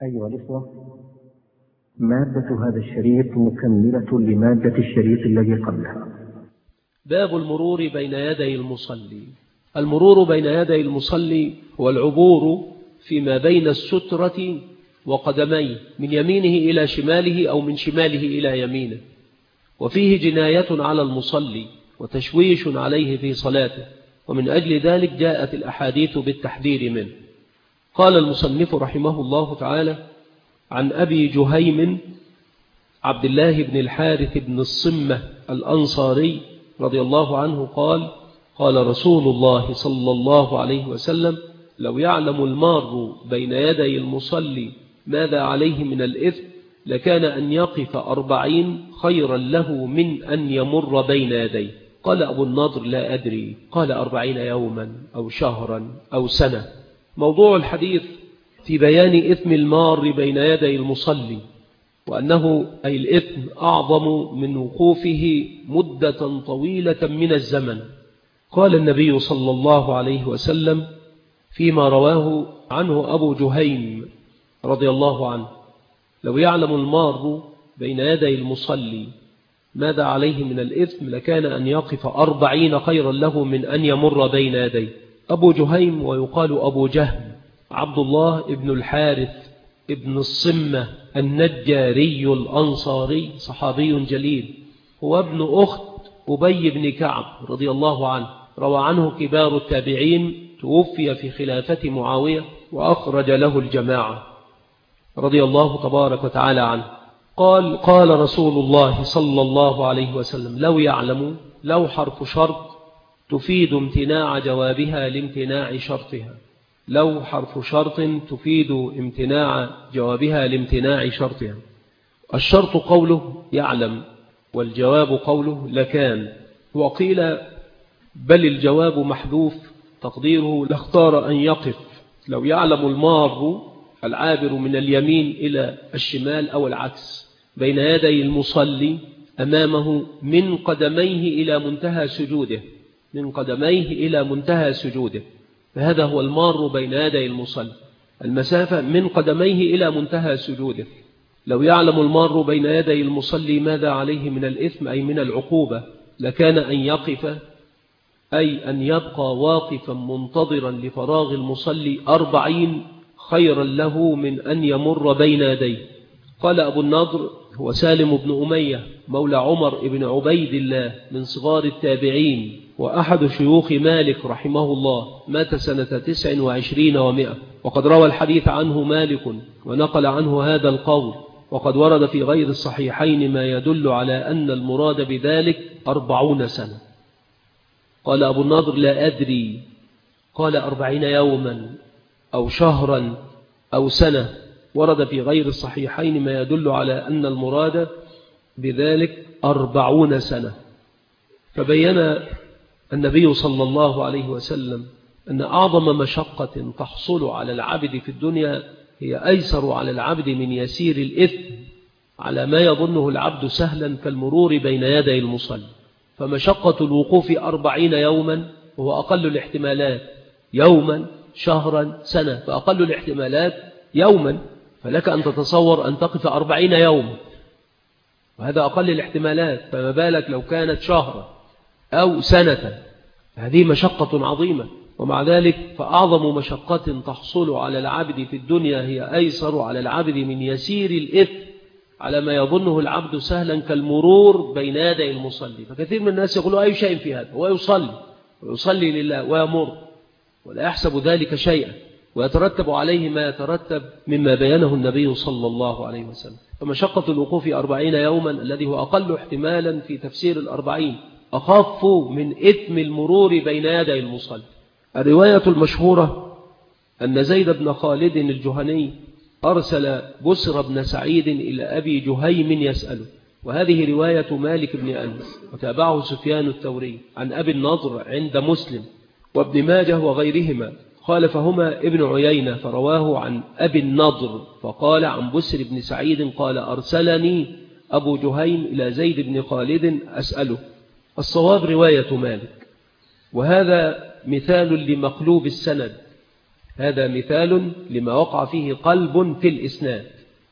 أيها الإخوة، مادة هذا الشريط مكملة لمادة الشريط الذي قبلها. باب المرور بين يدي المصلي. المرور بين يدي المصلي هو العبور فيما بين السترة وقدميه من يمينه إلى شماله أو من شماله إلى يمينه، وفيه جناية على المصلي وتشويش عليه في صلاته، ومن أجل ذلك جاءت الأحاديث بالتحذير منه. قال المصنف رحمه الله تعالى: عن أبي جهيم عبد الله بن الحارث بن الصمة الأنصاري رضي الله عنه قال: قال رسول الله صلى الله عليه وسلم: لو يعلم المار بين يدي المصلي ماذا عليه من الإثم لكان أن يقف 40 خيرا له من أن يمر بين يديه. قال أبو النضر: لا أدري. قال 40 يوما أو شهرا أو سنة. موضوع الحديث في بيان إثم المار بين يدي المصلي، وأنه أي الإثم أعظم من وقوفه مدة طويلة من الزمن. قال النبي صلى الله عليه وسلم فيما رواه عنه أبو جهيم رضي الله عنه: لو يعلم المار بين يدي المصلي ماذا عليه من الإثم لكان أن يقف 40 خيرا له من أن يمر بين يديه. أبو جهيم ويقال أبو جهم عبد الله ابن الحارث ابن الصمة النجاري الأنصاري، صحابي جليل، هو ابن أخت أبي بن كعب رضي الله عنه، روى عنه كبار التابعين، توفي في خلافة معاوية وأخرج له الجماعة رضي الله تبارك وتعالى عنه. قال: قال رسول الله صلى الله عليه وسلم: لو يعلم، لو حرف شرط تفيد امتناع جوابها لامتناع شرطها. لو حرف شرط تفيد امتناع جوابها لامتناع شرطها. الشرط قوله يعلم، والجواب قوله لكان. وقيل بل الجواب محذوف تقديره لاختار أن يقف. لو يعلم المار العابر من اليمين إلى الشمال أو العكس بين يدي المصلي أمامه من قدميه إلى منتهى سجوده، من قدميه إلى منتهى سجوده، فهذا هو المار بين يدي المصلي، المسافة من قدميه إلى منتهى سجوده. لو يعلم المار بين يدي المصلي ماذا عليه من الإثم أي من العقوبة لكان أن يقف، أي أن يبقى واقفا منتظرا لفراغ المصلي 40 خيرا له من أن يمر بين يديه. قال أبو النضر هو سالم بن أمية مولى عمر بن عبيد الله من صغار التابعين، وأحد شيوخ مالك رحمه الله، مات سنة 29 و100، وقد روى الحديث عنه مالك ونقل عنه هذا القول، وقد ورد في غير الصحيحين ما يدل على أن المراد بذلك 40 سنة. قال أبو النضر: لا أدري. قال 40 يوما أو شهرا أو سنة. ورد في غير الصحيحين ما يدل على أن المراد بذلك 40 سنة. فبين النبي صلى الله عليه وسلم أن أعظم مشقة تحصل على العبد في الدنيا هي أيسر على العبد من يسير الإثم على ما يظنه العبد سهلا كالمرور بين يدي المصلي. فمشقة الوقوف 40 يوما وهو أقل الاحتمالات، يوما شهرا سنة، فأقل الاحتمالات يوما، فلك أن تتصور أن تقف 40 يوما، وهذا أقل الاحتمالات، فما بالك لو كانت شهرا أو سنة، هذه مشقة عظيمة. ومع ذلك فأعظم مشقة تحصل على العبد في الدنيا هي أيسر على العبد من يسير الإثم على ما يظنه العبد سهلا كالمرور بين يدي المصلي. فكثير من الناس يقولوا أي شيء في هذا، هو ويصلي لله ويمر ولا يحسب ذلك شيئا، ويترتب عليه ما يترتب مما بينه النبي صلى الله عليه وسلم. فمشقة الوقوف 40 يوما الذي هو أقل احتمالا في تفسير 40 أخف من إثم المرور بين يدي المصلي. الرواية المشهورة أن زيد بن خالد الجهني أرسل بسر بن سعيد إلى أبي جهيم يسأله، وهذه رواية مالك بن أنس، وتابعه سفيان الثوري عن أبي النضر عند مسلم وابن ماجه وغيرهما. خالفهما ابن عيينة فرواه عن أبي النضر فقال عن بسر بن سعيد قال: أرسلني أبو جهيم إلى زيد بن خالد أسأله. الصواب رواية مالك، وهذا مثال لمقلوب السند، هذا مثال لما وقع فيه قلب في الإسناد.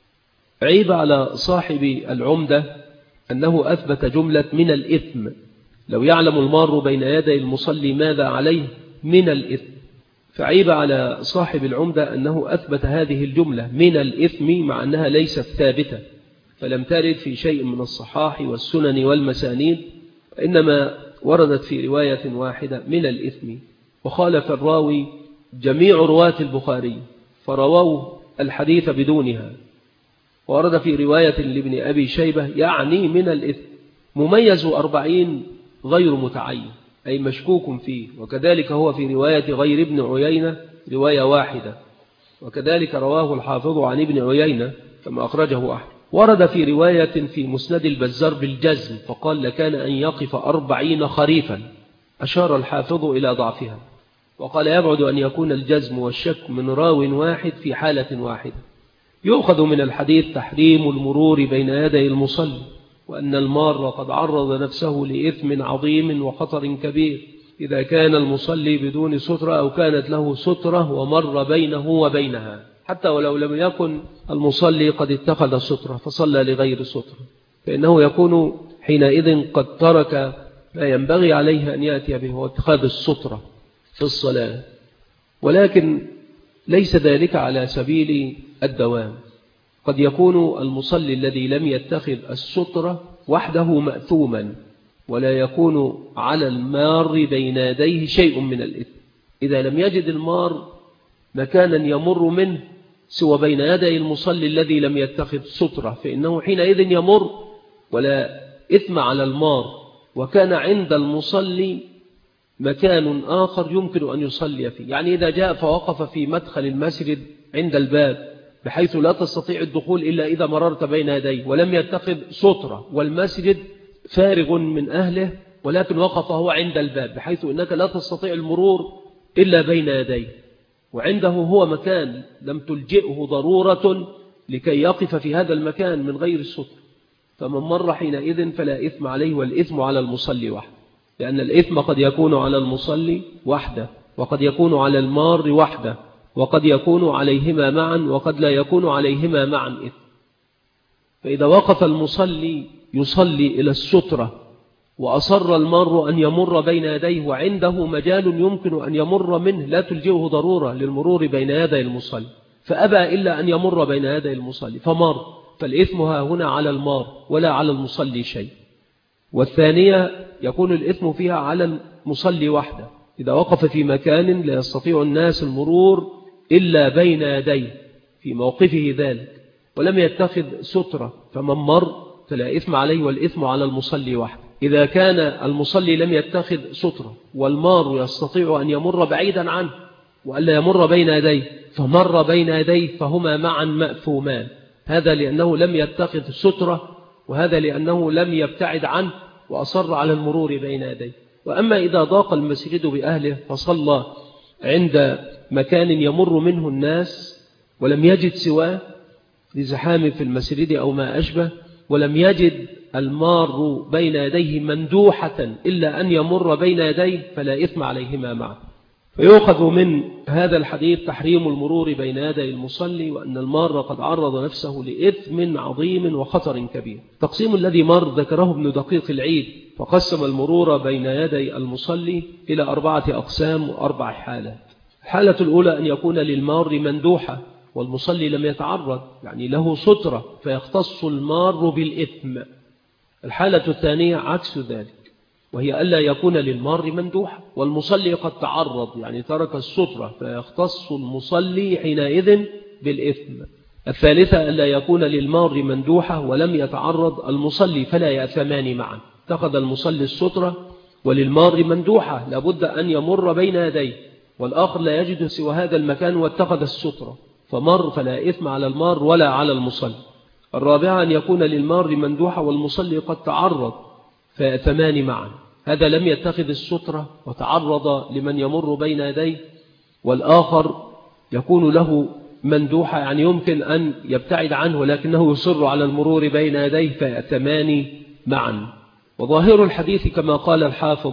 عيب على صاحب العمدة أنه أثبت جملة من الإثم. لو يعلم المار بين يدي المصلي ماذا عليه من الإثم، فعيب على صاحب العمدة أنه أثبت هذه الجملة من الإثم مع أنها ليست ثابتة، فلم ترد في شيء من الصحاح والسنن والمسانيد، إنما وردت في رواية واحدة من الإثم. وخالف الراوي جميع رواة البخاري فرووا الحديث بدونها. ورد في رواية لابن أبي شيبة يعني من الإثم مميز 40 غير متعين أي مشكوك فيه، وكذلك هو في رواية غير ابن عيينة رواية واحدة، وكذلك رواه الحافظ عن ابن عيينة كما أخرجه أحمد. ورد في رواية في مسند البزار بالجزم فقال لكان أن يقف 40 خريفا، أشار الحافظ إلى ضعفها، وقال يبعد أن يكون الجزم والشك من راو واحد في حالة واحدة. يؤخذ من الحديث تحريم المرور بين يدي المصلي، وأن المار قد عرض نفسه لإثم عظيم وخطر كبير إذا كان المصلي بدون سترة أو كانت له سترة ومر بينه وبينها، حتى ولو لم يكن المصلي قد اتخذ سترة فصلى لغير سترة، فإنه يكون حينئذ قد ترك ما ينبغي عليه أن يأتي به هو اتخاذ السترة في الصلاة. ولكن ليس ذلك على سبيل الدوام. قد يكون المصلي الذي لم يتخذ السترة وحده مأثوما، ولا يكون على المار بين يديه شيء من الإثم إذا لم يجد المار مكانا يمر منه سوى بين يدي المصلي الذي لم يتخذ سترة، فإنه حينئذ يمر ولا إثم على المار، وكان عند المصلي مكان آخر يمكن أن يصلي فيه. يعني إذا جاء فوقف في مدخل المسجد عند الباب بحيث لا تستطيع الدخول إلا إذا مررت بين يديه، ولم يتخذ سترة والمسجد فارغ من أهله، ولكن وقف هو عند الباب بحيث أنك لا تستطيع المرور إلا بين يديه، وعنده هو مكان لم تلجئه ضرورة لكي يقف في هذا المكان من غير الستر، فمن مر حينئذ فلا إثم عليه، والإثم على المصلي وحده، لأن الإثم قد يكون على المصلي وحده، وقد يكون على المار وحده، وقد يكون عليهما معا، وقد لا يكون عليهما معا إثم. فإذا وقف المصلي يصلي إلى السترة وأصر المار أن يمر بين يديه وعنده مجال يمكن أن يمر منه لا تلجئه ضرورة للمرور بين يدي المصلي، فأبى إلا أن يمر بين يدي المصلي فمر، فالإثم هنا على المار ولا على المصلي شيء. والثانية يكون الإثم فيها على المصلي وحده إذا وقف في مكان لا يستطيع الناس المرور إلا بين يديه في موقفه ذلك ولم يتخذ سترة، فمن مر فلا إثم عليه والإثم على المصلي وحده. إذا كان المصلي لم يتخذ سترة والمار يستطيع أن يمر بعيدا عنه وألا يمر بين يديه فمر بين يديه فهما معا مأثومان، هذا لأنه لم يتخذ سترة، وهذا لأنه لم يبتعد عنه وأصر على المرور بين يديه. وأما إذا ضاق المسجد بأهله فصلى عند مكان يمر منه الناس ولم يجد سواه لزحام في المسجد أو ما أشبه، ولم يجد المار بين يديه مندوحة إلا أن يمر بين يديه فلا إثم عليهما معه. فيؤخذ من هذا الحديث تحريم المرور بين يدي المصلي، وأن المار قد عرض نفسه لإثم عظيم وخطر كبير. تقسيم الذي مر ذكره ابن دقيق العيد، فقسم المرور بين يدي المصلي إلى 4 أقسام و4 حالات. الحالة الأولى أن يكون للمار مندوحة والمصلي لم يتعرض، يعني له سترة فيختص المار بالإثم. الحالة الثانية عكس ذلك، وهي ألا يكون للمار مندوحة والمصلي قد تعرض، يعني ترك السترة فيختص المصلي حينئذ بالإثم. الثالثة ألا يكون للمار مندوحة ولم يتعرض المصلي فلا يأثمان معا، اتخذ المصلي السترة وللمار مندوحة لابد أن يمر بين يديه، والآخر لا يجد سوى هذا المكان واتخذ السترة فمر فلا إثم على المار ولا على المصلي. الرابعة أن يكون للمار مندوحة والمصلي قد تعرض فيأثمان معا، هذا لم يتخذ السترة وتعرض لمن يمر بين يديه، والآخر يكون له مندوحة يعني يمكن أن يبتعد عنه ولكنه يصر على المرور بين يديه فيأثمان معا. وظاهر الحديث كما قال الحافظ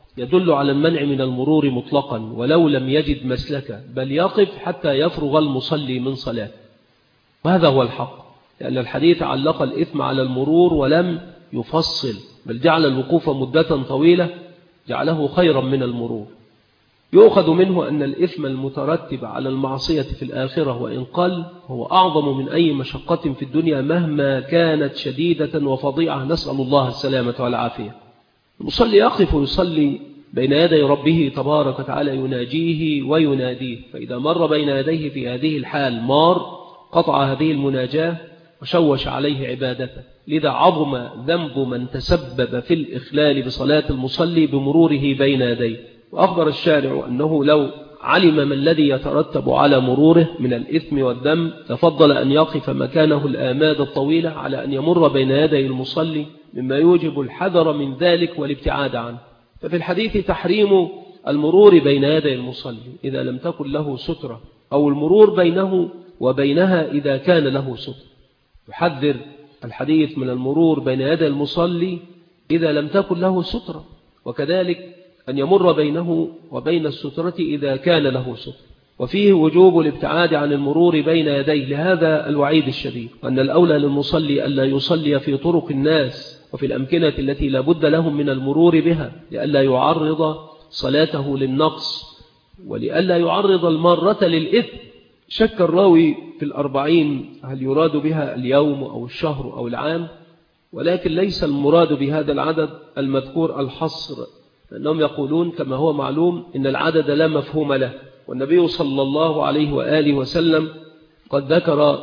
يدل على المنع من المرور مطلقا ولو لم يجد مسلكا، بل يقف حتى يفرغ المصلي من صلاته. وهذا هو الحق، لأن الحديث علق الإثم على المرور ولم يفصل، بل جعل الوقوف مدة طويلة جعله خيرا من المرور. يؤخذ منه أن الإثم المترتب على المعصية في الآخرة وإن قل هو أعظم من أي مشقة في الدنيا مهما كانت شديدة وفظيعة، نسأل الله السلامة والعافية. المصلي يقف ويصلي بين يدي ربه تبارك وتعالى يناجيه ويناديه، فإذا مر بين يديه في هذه الحال مار قطع هذه المناجاة وشوش عليه عبادته. لذا عظم ذنب من تسبب في الإخلال بصلاة المصلي بمروره بين يديه. وأخبر الشارع أنه لو علم ما الذي يترتب على مروره من الإثم والذنب لفضل أن يقف مكانه الآماد الطويلة على أن يمر بين يدي المصلي، مما يوجب الحذر من ذلك والابتعاد عنه. ففي الحديث تحريم المرور بين يدي المصلي إذا لم تكن له سترة، أو المرور بينه وبينها إذا كان له سترة. يحذر الحديث من المرور بين يدي المصلي إذا لم تكن له سترة، وكذلك أن يمر بينه وبين السترة إذا كان له سترة. وفيه وجوب الابتعاد عن المرور بين يديه لهذا الوعيد الشديد، وأن الأولى للمصلي ألا يصلي في طرق الناس وفي الأمكنة التي لا بد لهم من المرور بها، لئلا يعرض صلاته للنقص ولئلا يعرض المارة للإثم. شك الراوي في 40 هل يراد بها اليوم أو الشهر أو العام، ولكن ليس المراد بهذا العدد المذكور الحصر، لأنهم يقولون كما هو معلوم إن العدد لا مفهوم له، والنبي صلى الله عليه وآله وسلم قد ذكر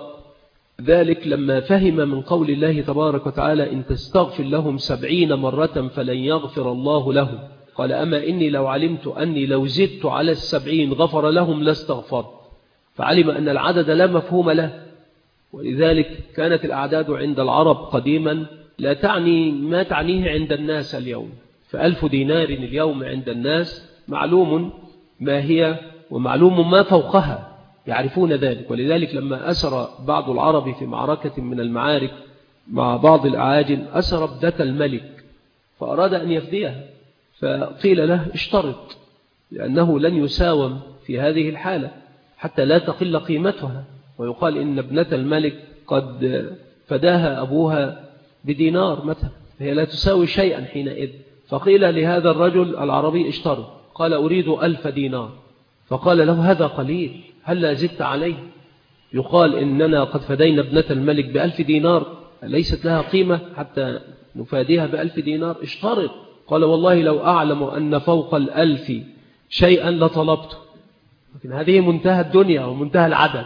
ذلك لما فهم من قول الله تبارك وتعالى إن تستغفر لهم 70 مرة فلن يغفر الله لهم، قال أما إني لو علمت أني لو زدت على 70 غفر لهم لاستغفرت، فعلم أن العدد لا مفهوم له. ولذلك كانت الأعداد عند العرب قديما لا تعني ما تعنيه عند الناس اليوم. ف1000 دينار اليوم عند الناس معلوم ما هي ومعلوم ما فوقها، يعرفون ذلك. ولذلك لما أسر بعض العرب في معركة من المعارك مع بعض الأعاجم أسر ابنة الملك فأراد أن يفديها، فقيل له اشترط، لأنه لن يساوم في هذه الحالة حتى لا تقل قيمتها، ويقال إن ابنة الملك قد فداها أبوها بدينار مثلا، فهي لا تساوي شيئا حينئذ. فقيل لهذا الرجل العربي اشترط، قال أريد 1000 دينار، فقال له هذا قليل هل لا زدت عليه؟ يقال إننا قد فدينا ابنة الملك ب1000 دينار، ليست لها قيمة حتى نفاديها ب1000 دينار؟ اشترط. قال والله لو أعلم أن فوق 1000 شيئا لطلبته، لكن هذه منتهى الدنيا ومنتهى العدد.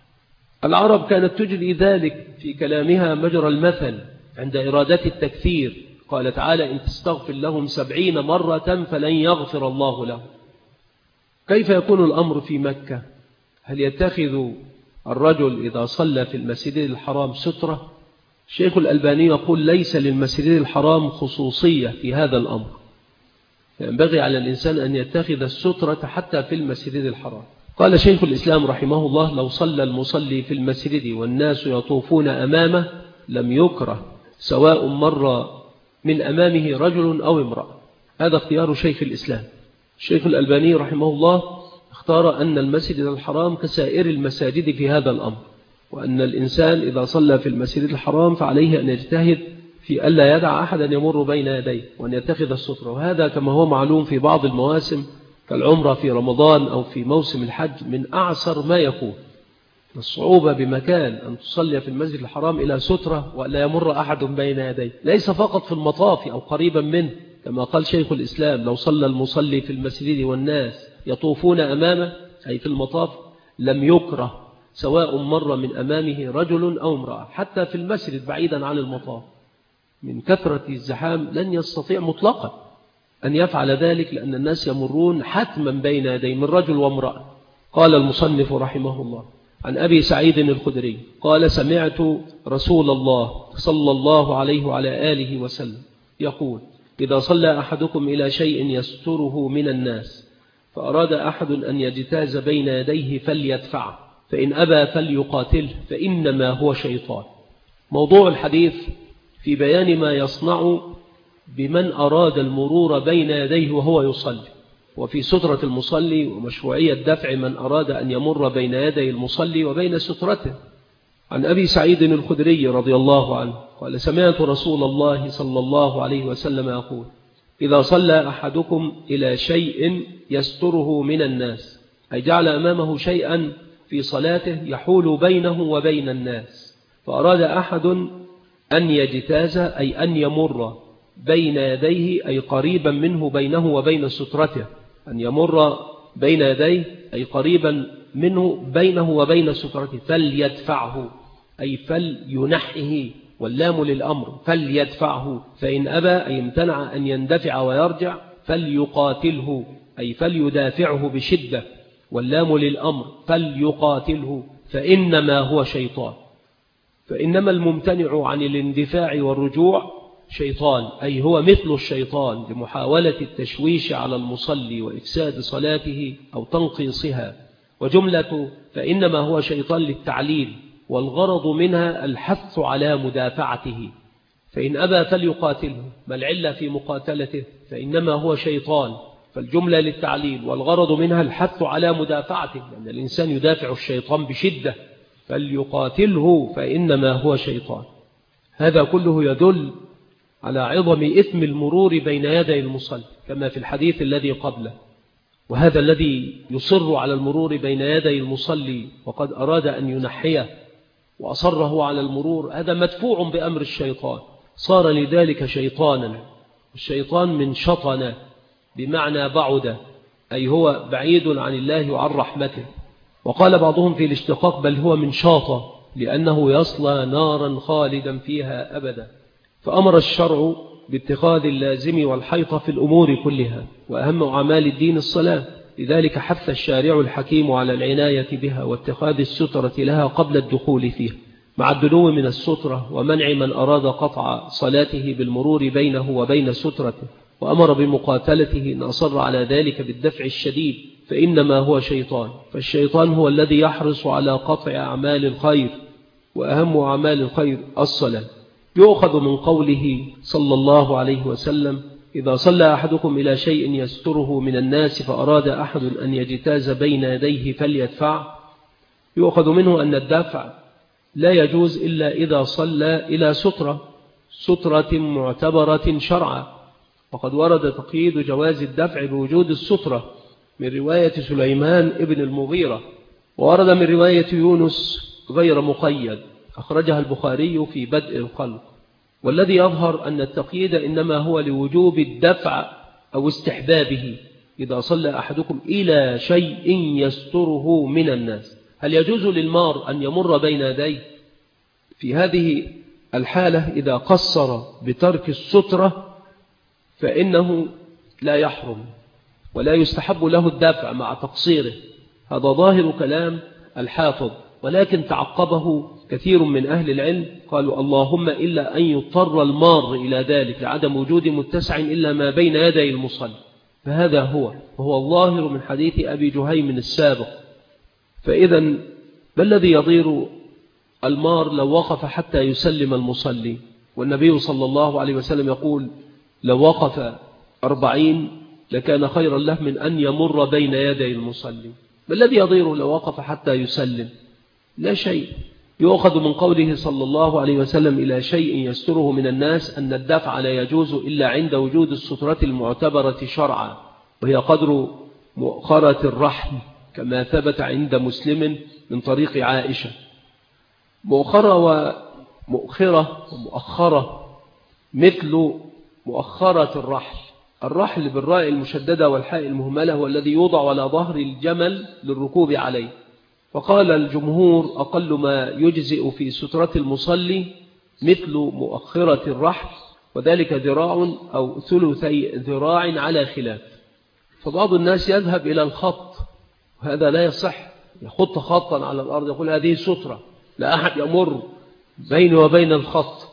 العرب كانت تجري ذلك في كلامها مجرى المثل عند إرادة التكثير، قال تعالى إن تستغفر لهم 70 مرة فلن يغفر الله لهم. كيف يكون الأمر في مكة؟ هل يتخذ الرجل إذا صلى في المسجد الحرام سترة؟ الشيخ الألباني يقول ليس للمسجد الحرام خصوصية في هذا الأمر، فينبغي على الإنسان أن يتخذ السترة حتى في المسجد الحرام. قال شيخ الإسلام رحمه الله لو صلى المصلي في المسجد والناس يطوفون أمامه لم يكره سواء مر من أمامه رجل أو امرأة. هذا اختيار شيخ الإسلام. الشيخ الألباني رحمه الله اختار أن المسجد الحرام كسائر المساجد في هذا الأمر، وأن الإنسان إذا صلى في المسجد الحرام فعليه أن يجتهد في ألا يدع أحدا يمر بين يديه وأن يتخذ السترة. وهذا كما هو معلوم في بعض المواسم كالعمرة في رمضان أو في موسم الحج من أعسر ما يكون. الصعوبة بمكان أن تصلي في المسجد الحرام إلى سترة ولا يمر أحد بين يديه، ليس فقط في المطاف أو قريبا منه، كما قال شيخ الإسلام لو صلى المصلي في المسجد والناس يطوفون أمامه أي في المطاف لم يكره سواء مر من أمامه رجل أو امرأة. حتى في المسجد بعيدا عن المطاف من كثرة الزحام لن يستطيع مطلقا أن يفعل ذلك، لأن الناس يمرون حتما بين يدي من رجل وامرأة. قال المصنف رحمه الله عن أبي سعيد الخدري قال سمعت رسول الله صلى الله عليه وعلى آله وسلم يقول إذا صلى أحدكم إلى شيء يستره من الناس فأراد أحد أن يجتاز بين يديه فليدفعه، فإن أبى فليقاتله فإنما هو شيطان. موضوع الحديث في بيان ما يصنع بمن أراد المرور بين يديه وهو يصلي، وفي سترة المصلي ومشروعية دفع من أراد أن يمر بين يدي المصلي وبين سترته. عن أبي سعيد الخدري رضي الله عنه قال: سمعت رسول الله صلى الله عليه وسلم يقول: إذا صلى أحدكم إلى شيء يستره من الناس، أي جعل أمامه شيئا في صلاته يحول بينه وبين الناس، فأراد أحد أن يجتاز أي أن يمر بين يديه أي قريبا منه بينه وبين سترته، أن يمر بين يديه أي قريبا منه بينه وبين سترته، فليدفعه أي فلينحه، واللام للأمر، فليدفعه، فإن أبى أي امتنع أن يندفع ويرجع فليقاتله أي فليدافعه بشدة، واللام للأمر، فليقاتله، فإنما هو شيطان. فإنما الممتنع عن الاندفاع والرجوع شيطان، أي هو مثل الشيطان لمحاولة التشويش على المصلي وإفساد صلاته أو تنقيصها. وجملة فإنما هو شيطان للتعليل، والغرض منها الحث على مدافعته، فإن أبى فليقاتله، ما العلة في مقاتلته؟ فإنما هو شيطان، فالجملة للتعليل، والغرض منها الحث على مدافعته، لأن الإنسان يدافع الشيطان بشدة، فليقاتله فإنما هو شيطان. هذا كله يدل على عظم إثم المرور بين يدي المصلي كما في الحديث الذي قبله. وهذا الذي يصر على المرور بين يدي المصلي وقد أراد أن ينحيه وأصره على المرور، هذا مدفوع بأمر الشيطان، صار لذلك شيطانا. الشيطان من شطن بمعنى بعد، أي هو بعيد عن الله وعن رحمته. وقال بعضهم في الاشتقاق بل هو من شاطة، لأنه يصلى نارا خالدا فيها أبدا. فأمر الشرع باتخاذ اللازم والحيطة في الأمور كلها، وأهم أعمال الدين الصلاة، لذلك حث الشارع الحكيم على العناية بها واتخاذ السترة لها قبل الدخول فيها، مع الدنو من السترة ومنع من أراد قطع صلاته بالمرور بينه وبين سترته، وأمر بمقاتلته إن أصر على ذلك بالدفع الشديد، فإنما هو شيطان. فالشيطان هو الذي يحرص على قطع أعمال الخير، وأهم أعمال الخير الصلاة. يؤخذ من قوله صلى الله عليه وسلم: إذا صلى أحدكم إلى شيء يستره من الناس فأراد أحد أن يجتاز بين يديه فليدفع. يؤخذ منه أن الدفع لا يجوز إلا إذا صلى إلى سترة معتبرة شرعا، وقد ورد تقييد جواز الدفع بوجود السترة من رواية سليمان ابن المغيرة، وورد من رواية يونس غير مقيد، أخرجها البخاري في بدء الخلق. والذي يظهر أن التقييد إنما هو لوجوب الدفع أو استحبابه. إذا صلى أحدكم إلى شيء يستره من الناس، هل يجوز للمار أن يمر بين يديه؟ في هذه الحالة إذا قصر بترك السترة فإنه لا يحرم ولا يستحب له الدفع مع تقصيره، هذا ظاهر كلام الحافظ. ولكن تعقبه كثير من أهل العلم قالوا: اللهم إلا أن يضطر المار إلى ذلك لعدم وجود متسع إلا ما بين يدي المصلي، فهذا وهو الظاهر من حديث أبي جهيم السابق. فإذا ما الذي يضير المار لو وقف حتى يسلم المصلي؟ والنبي صلى الله عليه وسلم يقول: لو وقف 40 لكان خيرا له من أن يمر بين يدي المصلي. ما الذي يضير لو وقف حتى يسلم؟ لا شيء. يؤخذ من قوله صلى الله عليه وسلم: إلى شيء يستره من الناس، أن الدفع لا يجوز إلا عند وجود السترة المعتبرة شرعا، وهي قدر مؤخرة الرحل، كما ثبت عند مسلم من طريق عائشة. مؤخرة ومؤخرة ومؤخرة مثل مؤخرة الرحل. الرحل بالراء المشددة والحاء المهملة هو الذي يوضع على ظهر الجمل للركوب عليه. فقال الجمهور: أقل ما يجزئ في سترة المصلي مثل مؤخرة الرحل، وذلك ذراع أو ثلثي ذراع على خلاف. فبعض الناس يذهب إلى الخط، وهذا لا يصح، يخط خطا على الأرض يقول هذه سترة، لا أحد يمر بينه وبين الخط.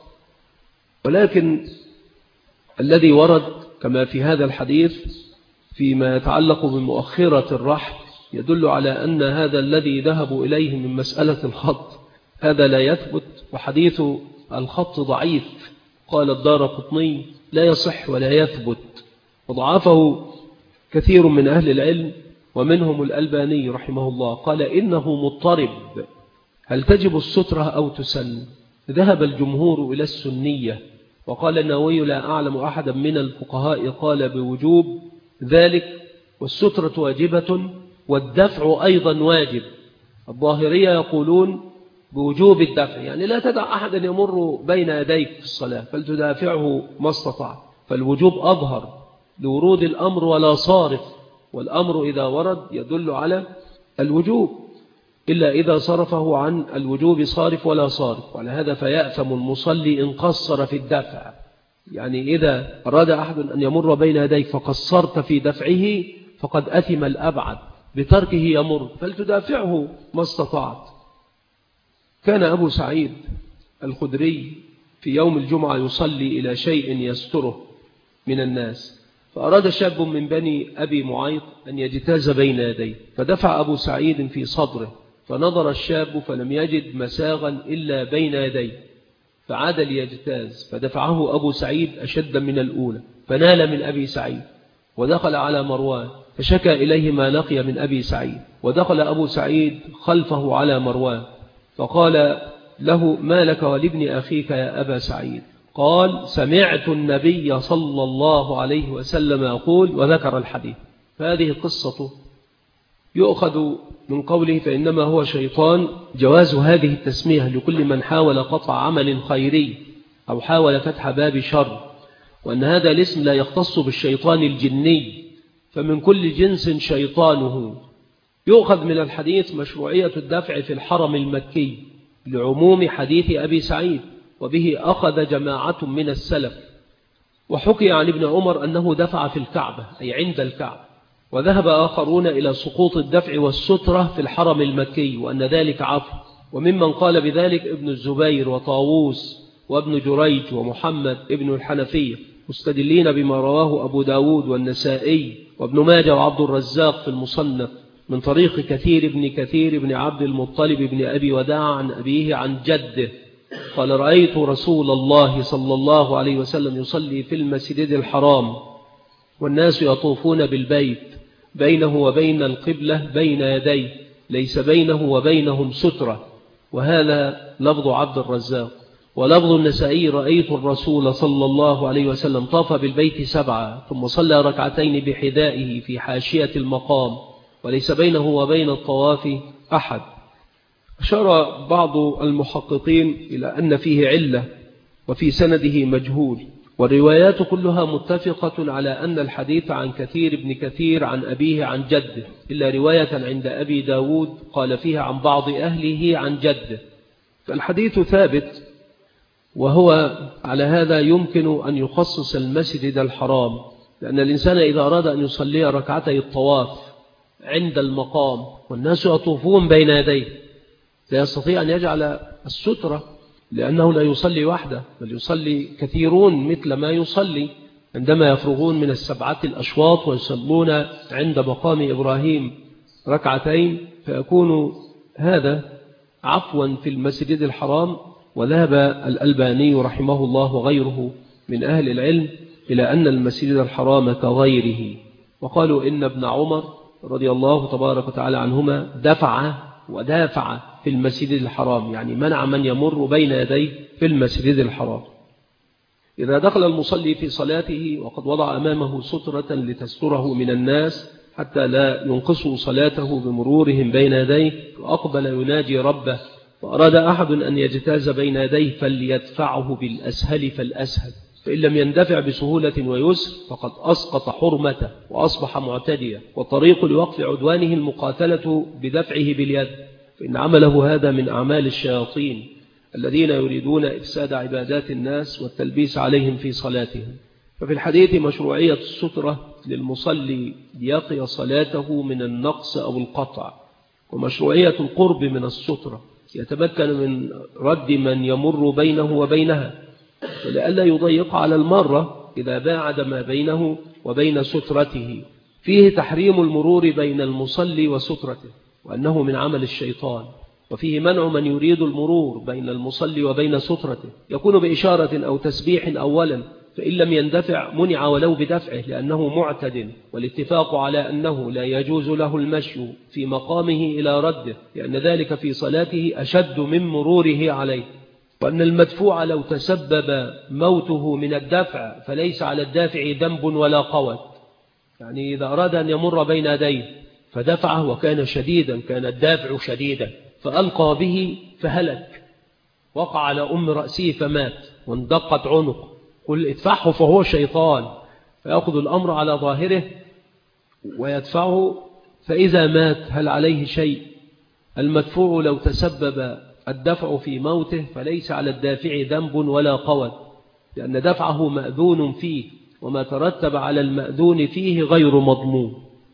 ولكن الذي ورد كما في هذا الحديث فيما يتعلق بمؤخرة الرحل يدل على أن هذا الذي ذهبوا إليه من مسألة الخط هذا لا يثبت، وحديث الخط ضعيف. قال الدارقطني: لا يصح ولا يثبت، وضعفه كثير من أهل العلم ومنهم الألباني رحمه الله، قال إنه مضطرب، هل تجب السترة أو تسن؟ ذهب الجمهور إلى السنية، وقال النووي لا أعلم أحدا من الفقهاء قال بوجوب ذلك، والسترة واجبة والدفع أيضا واجب. الظاهرية يقولون بوجوب الدفع، يعني لا تدع أحدا يمر بين يديك في الصلاة فلتدافعه ما استطاع، فالوجوب أظهر لورود الأمر ولا صارف، والأمر إذا ورد يدل على الوجوب، إلا إذا صرفه عن الوجوب صارف ولا صارف، وعلى هذا فيأثم المصلي إن قصر في الدفع، يعني إذا أراد أحد أن يمر بين يديك فقصرت في دفعه فقد أثم الأبعد، بتركه يمر فلتدافعه ما استطعت. كان أبو سعيد الخدري في يوم الجمعة يصلي إلى شيء يستره من الناس، فأراد شاب من بني أبي معيط أن يجتاز بين يديه، فدفع أبو سعيد في صدره، فنظر الشاب فلم يجد مساغا إلا بين يديه، فعاد ليجتاز، فدفعه أبو سعيد أشد من الأولى، فنال من أبي سعيد، ودخل على مروان فشكى إليه ما لقي من أبي سعيد، ودخل أبو سعيد خلفه على مروان فقال له ما لك ولابن أخيك يا أبا سعيد؟ قال سمعت النبي صلى الله عليه وسلم يقول، وذكر الحديث. فهذه قصة يؤخذ من قوله فإنما هو شيطان جواز هذه التسمية لكل من حاول قطع عمل خيري أو حاول فتح باب شر، وأن هذا الاسم لا يختص بالشيطان الجني، فمن كل جنس شيطانه. يؤخذ من الحديث مشروعية الدفع في الحرم المكي لعموم حديث أبي سعيد، وبه أخذ جماعة من السلف. وحكي عن ابن عمر أنه دفع في الكعبة أي عند الكعبة، وذهب آخرون إلى سقوط الدفع والسترة في الحرم المكي وأن ذلك عفو، وممن قال بذلك ابن الزبير وطاووس وابن جريج ومحمد ابن الحنفية، مستدلين بما رواه أبو داود والنسائي وابن ماجه وعبد الرزاق في المصنف من طريق كثير بن عبد المطلب بن أبي وداع عن أبيه عن جده قال رأيت رسول الله صلى الله عليه وسلم يصلي في المسجد الحرام والناس يطوفون بالبيت بينه وبين القبلة بين يديه ليس بينه وبينهم سترة، وهذا لفظ عبد الرزاق. ولفظ النسائي رأيت الرسول صلى الله عليه وسلم طاف بالبيت 7 ثم صلى ركعتين بحذائه في حاشية المقام وليس بينه وبين الطواف أحد. أشار بعض المحققين إلى أن فيه علة وفي سنده مجهول، والروايات كلها متفقة على أن الحديث عن كثير بن كثير عن أبيه عن جده، إلا رواية عند أبي داود قال فيها عن بعض أهله عن جده، فالحديث ثابت. وهو على هذا يمكن أن يخصص المسجد الحرام، لأن الإنسان إذا أراد أن يصلي ركعتي الطواف عند المقام والناس يطوفون بين يديه لا يستطيع أن يجعل السترة، لأنه لا يصلي وحده بل يصلي كثيرون مثل ما يصلي عندما يفرغون من 7 الأشواط ويصلون عند مقام إبراهيم ركعتين، فيكون هذا عفوا في المسجد الحرام. وذهب الألباني رحمه الله وغيره من أهل العلم إلى أن المسجد الحرام كغيره، وقالوا إن ابن عمر رضي الله تبارك وتعالى عنهما ودافع في المسجد الحرام، يعني منع من يمر بين يديه في المسجد الحرام. إذا دخل المصلي في صلاته وقد وضع أمامه سترة لتستره من الناس حتى لا ينقصوا صلاته بمرورهم بين يديه، وأقبل يناجي ربه، فأراد أحد أن يجتاز بين يديه فليدفعه بالأسهل فالأسهل، فإن لم يندفع بسهولة ويسر فقد أسقط حرمته وأصبح معتديا، والطريق لوقف عدوانه المقاتلة بدفعه باليد، فإن عمله هذا من أعمال الشياطين الذين يريدون إفساد عبادات الناس والتلبيس عليهم في صلاتهم. ففي الحديث مشروعية السترة للمصلي ليقي صلاته من النقص أو القطع، ومشروعية القرب من السترة يتمكن من رد من يمر بينه وبينها، ولئلا يضيق على المرة إذا باعد ما بينه وبين سترته. فيه تحريم المرور بين المصلي وسترته وأنه من عمل الشيطان، وفيه منع من يريد المرور بين المصلي وبين سترته، يكون بإشارة أو تسبيح أولا فإن لم يندفع منع ولو بدفعه لأنه معتد، والاتفاق على أنه لا يجوز له المشي في مقامه إلى رده لأن ذلك في صلاته أشد من مروره عليه، وأن المدفوع لو تسبب موته من الدفع فليس على الدافع ذنب ولا قوت. يعني إذا أراد أن يمر بين يديه فدفعه وكان شديدا، كان الدافع شديدا فألقى به فهلك، وقع على رأسه فمات واندقت عنقه، قل ادفعه فهو شيطان، فيأخذ الأمر على ظاهره ويدفعه. فإذا مات هل عليه شيء؟ المدفوع لو تسبب الدفع في موته فليس على الدافع ذنب ولا قوت لأن دفعه مأذون فيه، وما ترتب على المأذون فيه غير مضمون.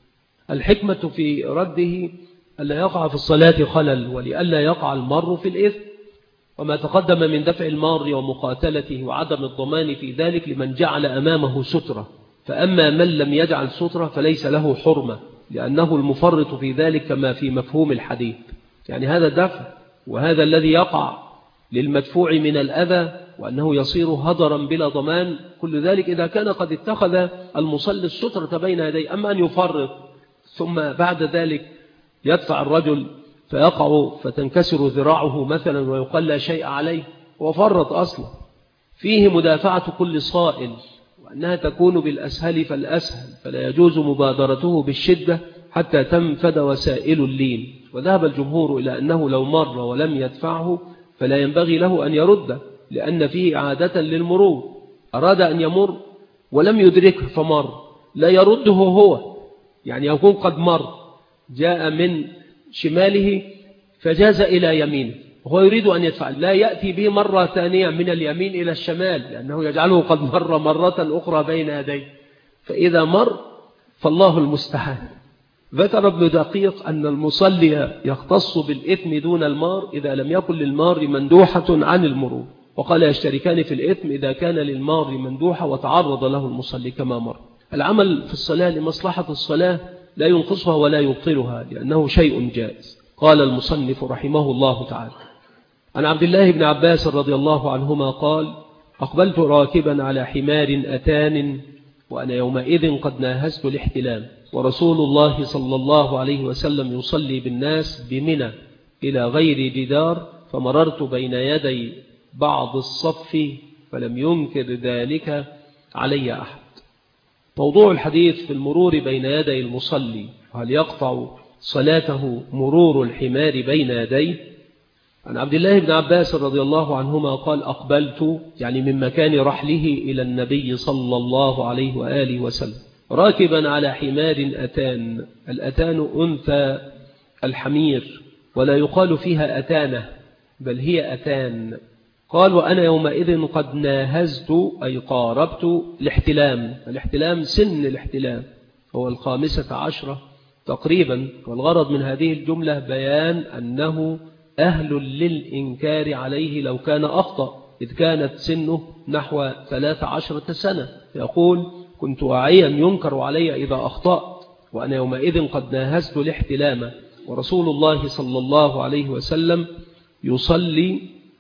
الحكمة في رده ألا يقع في الصلاة خلل، ولئلا يقع المار في الإثم، وما تقدم من دفع المار ومقاتلته وعدم الضمان في ذلك لمن جعل أمامه سترة. فأما من لم يجعل سترة فليس له حرمة لأنه المفرط في ذلك كما في مفهوم الحديث. يعني هذا الدفع وهذا الذي يقع للمدفوع من الأذى وأنه يصير هدرا بلا ضمان، كل ذلك إذا كان قد اتخذ المصلي السترة بين يديه. أما أن يفرط ثم بعد ذلك يدفع الرجل فيقع فتنكسر ذراعه مثلا ويقال لا شيء عليه وفرط أصلا، فيه مدافعة كل صائل، وأنها تكون بالأسهل فالأسهل، فلا يجوز مبادرته بالشدة حتى تنفد وسائل اللين. وذهب الجمهور إلى أنه لو مر ولم يدفعه فلا ينبغي له أن يرده لأن فيه إعادة للمرور. أراد أن يمر ولم يدركه فمر، لا يرده هو، يعني يكون قد مر جاء من شماله فجاز إلى يمينه وهو يريد أن يدفع، لا يأتي به مرة ثانية من اليمين إلى الشمال لأنه يجعله قد مر مرة أخرى بين يديه، فإذا مر فالله المستعان. ذكر ابن دقيق أن المصلي يختص بالإثم دون المار إذا لم يكن للمار مندوحة عن المرور، وقال يشتركان في الإثم إذا كان للمار مندوحة وتعرض له المصلي كما مر. العمل في الصلاة لمصلحة الصلاة لا ينقصها ولا يبطلها لأنه شيء جائز. قال المصنف رحمه الله تعالى: عن عبد الله بن عباس رضي الله عنهما قال: أقبلت راكبا على حمار أتان وأنا يومئذ قد ناهزت الاحتلام، ورسول الله صلى الله عليه وسلم يصلي بالناس بمنى إلى غير جدار، فمررت بين يدي بعض الصف فلم ينكر ذلك علي أحد. موضوع الحديث في المرور بين يدي المصلي، هل يقطع صلاته مرور الحمار بين يديه؟ عن عبد الله بن عباس رضي الله عنهما قال: أقبلت يعني من مكان رحله إلى النبي صلى الله عليه وآله وسلم راكبا على حمار أتان. الأتان أنثى الحمير ولا يقال فيها أتانة بل هي أتان. قال: وأنا يومئذ قد ناهزت أي قاربت الاحتلام. الاحتلام سن الاحتلام هو 15 تقريبا، والغرض من هذه الجملة بيان أنه أهل للإنكار عليه لو كان أخطأ، إذ كانت سنه نحو 13 سنة. يقول: كنت واعيا ينكر علي إذا أخطأت، وأنا يومئذ قد ناهزت الاحتلام، ورسول الله صلى الله عليه وسلم يصلي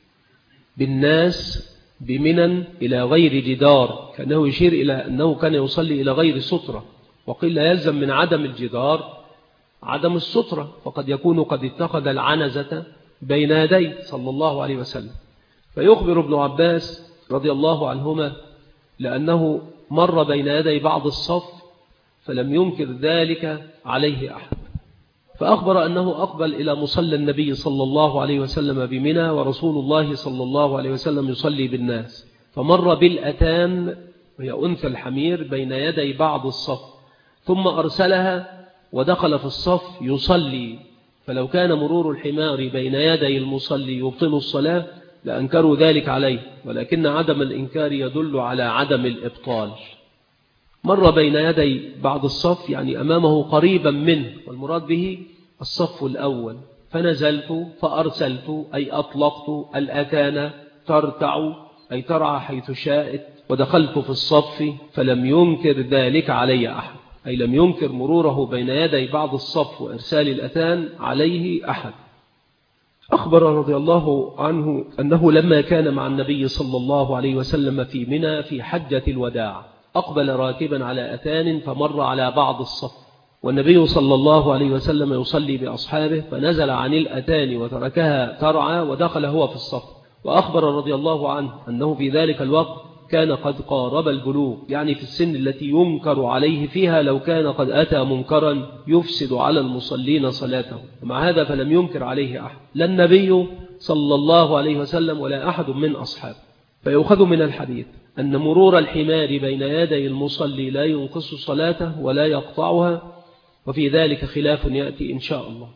بالناس بمنى إلى غير جدار، كأنه يشير إلى أنه كان يصلي إلى غير سترة. وقيل يلزم من عدم الجدار عدم السترة، فقد يكون قد اتخذ العنزة بين يديه صلى الله عليه وسلم. فيخبر ابن عباس رضي الله عنهما لأنه مر بين يدي بعض الصف فلم ينكر ذلك عليه أحد، فأخبر أنه أقبل إلى مصلى النبي صلى الله عليه وسلم بمنى، ورسول الله صلى الله عليه وسلم يصلي بالناس، فمر بالأتان وهي أنثى الحمير بين يدي بعض الصف، ثم أرسلها ودخل في الصف يصلي. فلو كان مرور الحمار بين يدي المصلي يبطل الصلاة لأنكروا ذلك عليه، ولكن عدم الإنكار يدل على عدم الإبطال. مر بين يدي بعض الصف يعني أمامه قريبا منه، والمراد به الصف الأول. فنزلت فأرسلت أي أطلقت الأتان ترتع أي ترعى حيث شاءت، ودخلت في الصف فلم ينكر ذلك علي أحد، أي لم ينكر مروره بين يدي بعض الصف وإرسال الأتان عليه أحد. أخبر رضي الله عنه أنه لما كان مع النبي صلى الله عليه وسلم في منى في حجة الوداع أقبل راكبا على أتان فمر على بعض الصف، والنبي صلى الله عليه وسلم يصلي بأصحابه، فنزل عن الأتان وتركها ترعى ودخل هو في الصف. وأخبر رضي الله عنه أنه في ذلك الوقت كان قد قارب البلوغ، يعني في السن التي ينكر عليه فيها لو كان قد أتى منكرا يفسد على المصلين صلاته، ومع هذا فلم ينكر عليه أحد، لا النبي صلى الله عليه وسلم ولا أحد من أصحابه. فيؤخذ من الحديث أن مرور الحمار بين يدي المصلي لا ينقص صلاته ولا يقطعها، وفي ذلك خلاف يأتي إن شاء الله.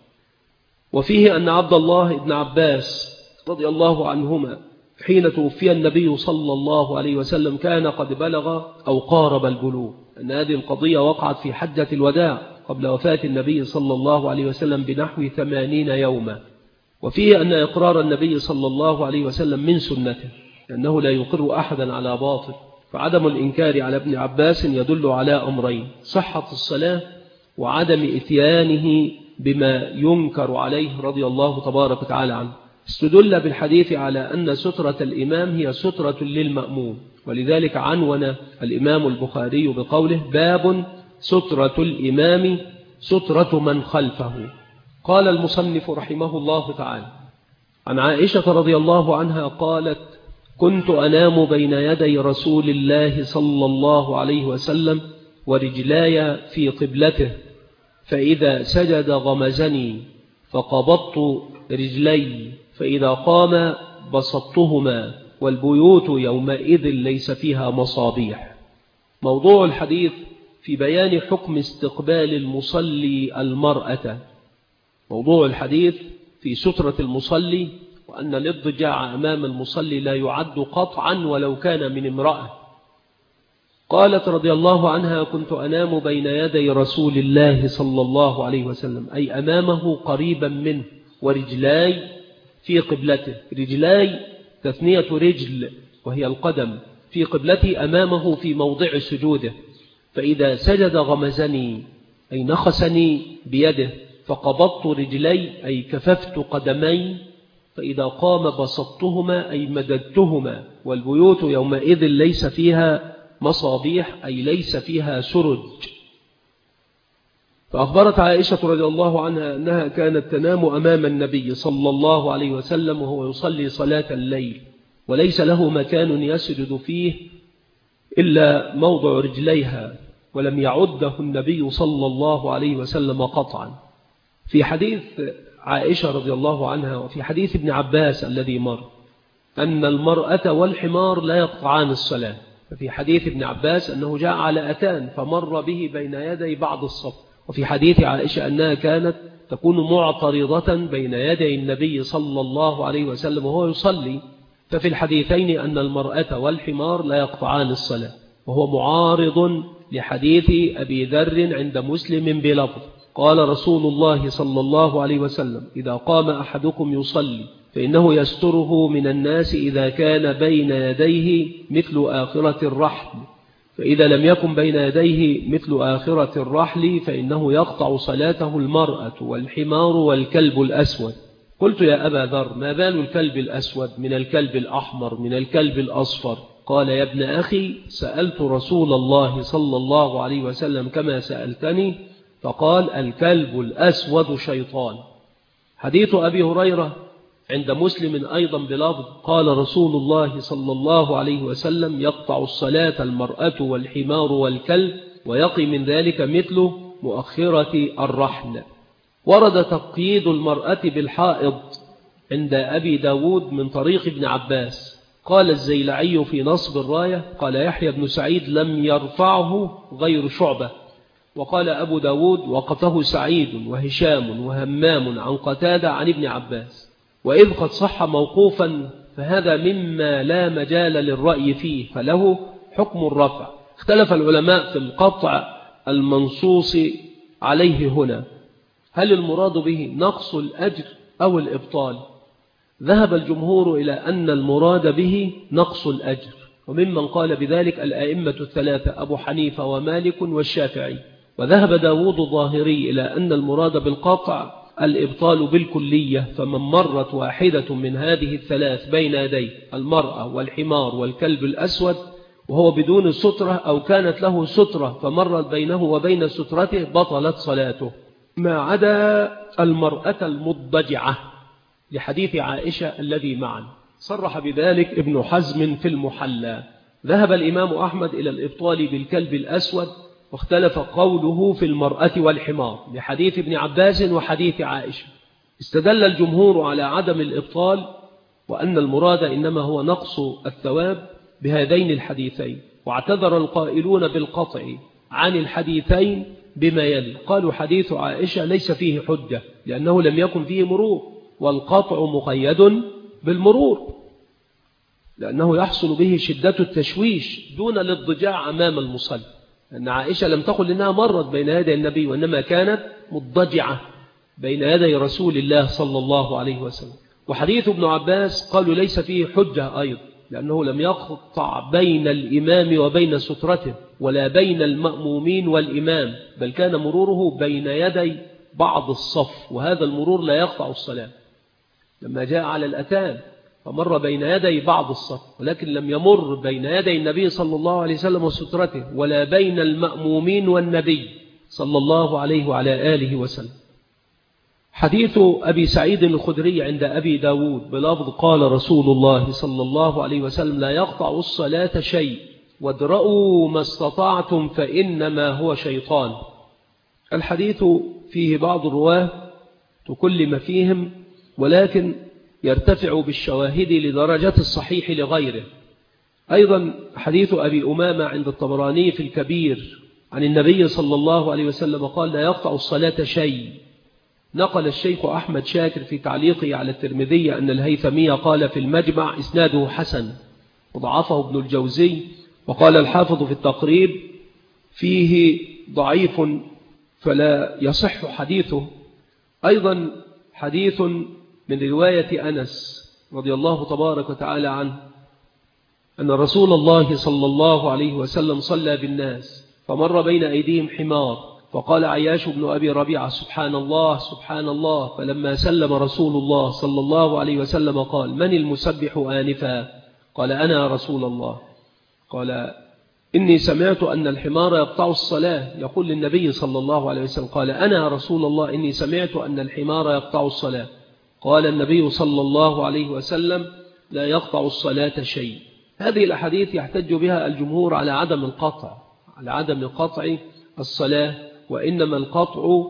وفيه أن عبد الله بن عباس رضي الله عنهما حين توفي النبي صلى الله عليه وسلم كان قد بلغ أو قارب البلوغ، أن هذه القضية وقعت في حجة الوداع قبل وفاة النبي صلى الله عليه وسلم بنحو 80 يوما. وفيه أن إقرار النبي صلى الله عليه وسلم من سنته، لأنه لا يقر أحدا على باطل، فعدم الإنكار على ابن عباس يدل على أمرين: صحة الصلاة وعدم إتيانه بما ينكر عليه رضي الله تبارك وتعالى عنه. استدل بالحديث على أن سترة الإمام هي سترة للمأموم، ولذلك عنون الإمام البخاري بقوله: باب سترة الإمام سترة من خلفه. قال المصنف رحمه الله تعالى: عن عائشة رضي الله عنها قالت: كنت أنام بين يدي رسول الله صلى الله عليه وسلم ورجلاي في قبلته، فإذا سجد غمزني فقبضت رجلي، فإذا قام بسطتهما، والبيوت يومئذ ليس فيها مصابيح. موضوع الحديث في بيان حكم استقبال المصلي المرأة. موضوع الحديث في سترة المصلي، وأن الاضطجاع أمام المصلي لا يعد قطعا ولو كان من امرأة. قالت رضي الله عنها: كنت أنام بين يدي رسول الله صلى الله عليه وسلم، أي أمامه قريبا منه، ورجلاي في قبلته. رجلاي تثنية رجل وهي القدم، في قبلتي أمامه في موضع سجوده، فإذا سجد غمزني أي نخسني بيده، فقبضت رجلي أي كففت قدمي، فإذا قام بسطتهما أي مددتهما، والبيوت يومئذ ليس فيها مصابيح أي ليس فيها سرج. فأخبرت عائشة رضي الله عنها أنها كانت تنام أمام النبي صلى الله عليه وسلم وهو يصلي صلاة الليل، وليس له مكان يسجد فيه إلا موضع رجليها، ولم يعده النبي صلى الله عليه وسلم قطعا. في حديث عائشة رضي الله عنها وفي حديث ابن عباس الذي مر أن المرأة والحمار لا يقطعان الصلاة. ففي حديث ابن عباس أنه جاء على أتان فمر به بين يدي بعض الصف، وفي حديث عائشة أنها كانت تكون معترضة بين يدي النبي صلى الله عليه وسلم وهو يصلي. ففي الحديثين أن المرأة والحمار لا يقطعان الصلاة، وهو معارض لحديث أبي ذر عند مسلم بلفظ: قال رسول الله صلى الله عليه وسلم: إذا قام أحدكم يصلي فإنه يستره من الناس إذا كان بين يديه مثل آخرة الرحل، فإذا لم يكن بين يديه مثل آخرة الرحل فإنه يقطع صلاته المرأة والحمار والكلب الأسود. قلت: يا أبا ذر، ما بال الكلب الأسود من الكلب الأحمر من الكلب الأصفر؟ قال: يا ابن أخي، سألت رسول الله صلى الله عليه وسلم كما سألتني، فقال: الكلب الأسود شيطان. حديث أبي هريرة عند مسلم أيضا بلفظ: قال رسول الله صلى الله عليه وسلم: يقطع الصلاة المرأة والحمار والكلب، ويقي من ذلك مثل مؤخرة الرحل. ورد تقييد المرأة بالحائض عند أبي داود من طريق ابن عباس. قال الزيلعي في نصب الراية: قال يحيى بن سعيد: لم يرفعه غير شعبة. وقال أبو داود: وقفه سعيد وهشام وهمام عن قتادة عن ابن عباس. وإذ قد صح موقوفا فهذا مما لا مجال للرأي فيه، فله حكم الرفع. اختلف العلماء في القطع المنصوص عليه هنا، هل المراد به نقص الأجر أو الإبطال؟ ذهب الجمهور إلى أن المراد به نقص الأجر، وممن قال بذلك الأئمة الثلاثة أبو حنيفة ومالك والشافعي. وذهب داود الظاهري إلى أن المراد بالقطع الإبطال بالكلية، فمن مرت واحدة من هذه الثلاث بين يدي المرأة والحمار والكلب الأسود وهو بدون سترة أو كانت له سترة فمرت بينه وبين سترته بطلت صلاته، ما عدا المرأة المضجعة لحديث عائشة الذي معنا. صرح بذلك ابن حزم في المحلى. ذهب الإمام أحمد إلى الإبطال بالكلب الأسود، واختلف قوله في المرأة والحمار لحديث ابن عباس وحديث عائشة. استدل الجمهور على عدم الإبطال وأن المراد إنما هو نقص الثواب بهذين الحديثين، واعتذر القائلون بالقطع عن الحديثين بما يلي. قالوا حديث عائشة ليس فيه حجة لأنه لم يكن فيه مرور، والقطع مقيد بالمرور لأنه يحصل به شدة التشويش دون الاضطجاع أمام المصلي، أن عائشة لم تقل إنها مرت بين يدي النبي وإنما كانت مضطجعة بين يدي رسول الله صلى الله عليه وسلم. وحديث ابن عباس قالوا ليس فيه حجة أيضا لأنه لم يقطع بين الإمام وبين سترته ولا بين المأمومين والإمام، بل كان مروره بين يدي بعض الصف، وهذا المرور لا يقطع الصلاة. لما جاء على الأتان فمر بين يدي بعض الصف، ولكن لم يمر بين يدي النبي صلى الله عليه وسلم وسترته ولا بين المأمومين والنبي صلى الله عليه وعلى آله وسلم. حديث أبي سعيد الخدري عند أبي داود بلفظ قال رسول الله صلى الله عليه وسلم لا يقطع الصلاة شيء وادرؤوا ما استطعتم فإنما هو شيطان. الحديث فيه بعض الرواه تكلم فيهم، ولكن يرتفع بالشواهد لدرجة الصحيح لغيره. أيضا حديث أبي أمامة عند الطبراني في الكبير عن النبي صلى الله عليه وسلم قال لا يقطع الصلاة شيء. نقل الشيخ أحمد شاكر في تعليقه على الترمذي أن الهيثمية قال في المجمع إسناده حسن، وضعفه ابن الجوزي، وقال الحافظ في التقريب فيه ضعيف فلا يصح حديثه. أيضا حديث من رواية أنس رضي الله تبارك وتعالى عنه أن رسول الله صلى الله عليه وسلم صلى بالناس فمر بين أيديهم حمار، فقال عياش بن أبي ربيعة سبحان الله سبحان الله، فلما سلم رسول الله صلى الله عليه وسلم قال من المسبح آنفا؟ قال أنا رسول الله. قال إني سمعت أن الحمار يقطع الصلاة، يقول للنبي صلى الله عليه وسلم قال أنا رسول الله إني سمعت أن الحمار يقطع الصلاة. قال النبي صلى الله عليه وسلم لا يقطع الصلاة شيء. هذه الأحاديث يحتج بها الجمهور على عدم القطع، على عدم قطع الصلاة، وإنما القطع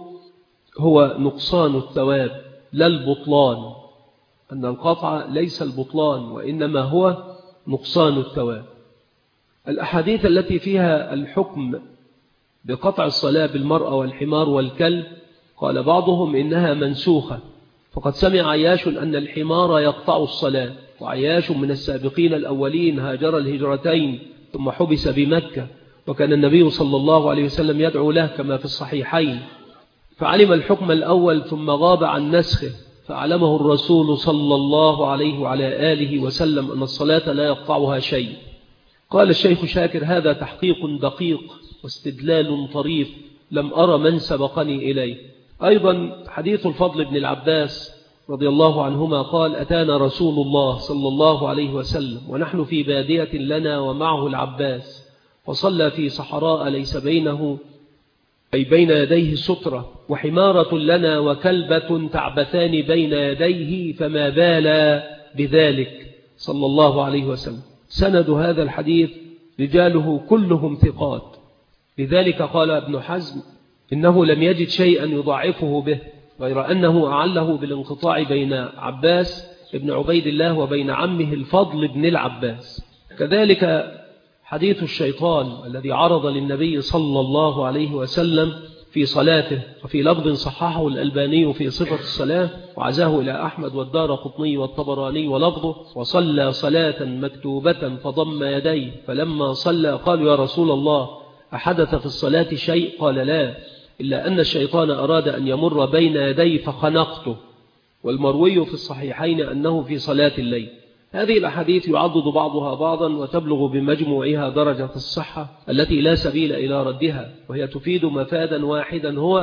هو نقصان الثواب لا البطلان، أن القطع ليس البطلان وإنما هو نقصان الثواب. الأحاديث التي فيها الحكم بقطع الصلاة بالمرأة والحمار والكلب قال بعضهم إنها منسوخة، فقد سمع عياش أن الحمار يقطع الصلاة، وعياش من السابقين الأولين هاجر الهجرتين ثم حبس بمكة، وكان النبي صلى الله عليه وسلم يدعو له كما في الصحيحين، فعلم الحكم الأول ثم غاب عن نسخه، فأعلمه الرسول صلى الله عليه وعلى آله وسلم أن الصلاة لا يقطعها شيء. قال الشيخ شاكر هذا تحقيق دقيق واستدلال طريف لم أرى من سبقني إليه. أيضا حديث الفضل بن العباس رضي الله عنهما قال أتانا رسول الله صلى الله عليه وسلم ونحن في بادية لنا ومعه العباس، وصلى في صحراء ليس بينه أي بين يديه سترة، وحمارة لنا وكلبة تعبثان بين يديه، فما بال بذلك صلى الله عليه وسلم. سند هذا الحديث رجاله كلهم ثقات، لذلك قال ابن حزم إنه لم يجد شيئا يضاعفه به، غير أنه أعله بالانقطاع بين عباس ابن عبيد الله وبين عمه الفضل بن العباس. كذلك حديث الشيطان الذي عرض للنبي صلى الله عليه وسلم في صلاته، وفي لفظ صححه الألباني في صفة الصلاة وعزاه إلى أحمد والدارقطني والطبراني، ولفظه وصلى صلاة مكتوبة فضم يديه فلما صلى قالوا يا رسول الله أحدث في الصلاة شيء؟ قال لا، إلا أن الشيطان أراد أن يمر بين يديه فخنقته. والمروي في الصحيحين أنه في صلاة الليل. هذه الأحاديث يعضد بعضها بعضا وتبلغ بمجموعها درجة الصحة التي لا سبيل إلى ردها، وهي تفيد مفادا واحدا هو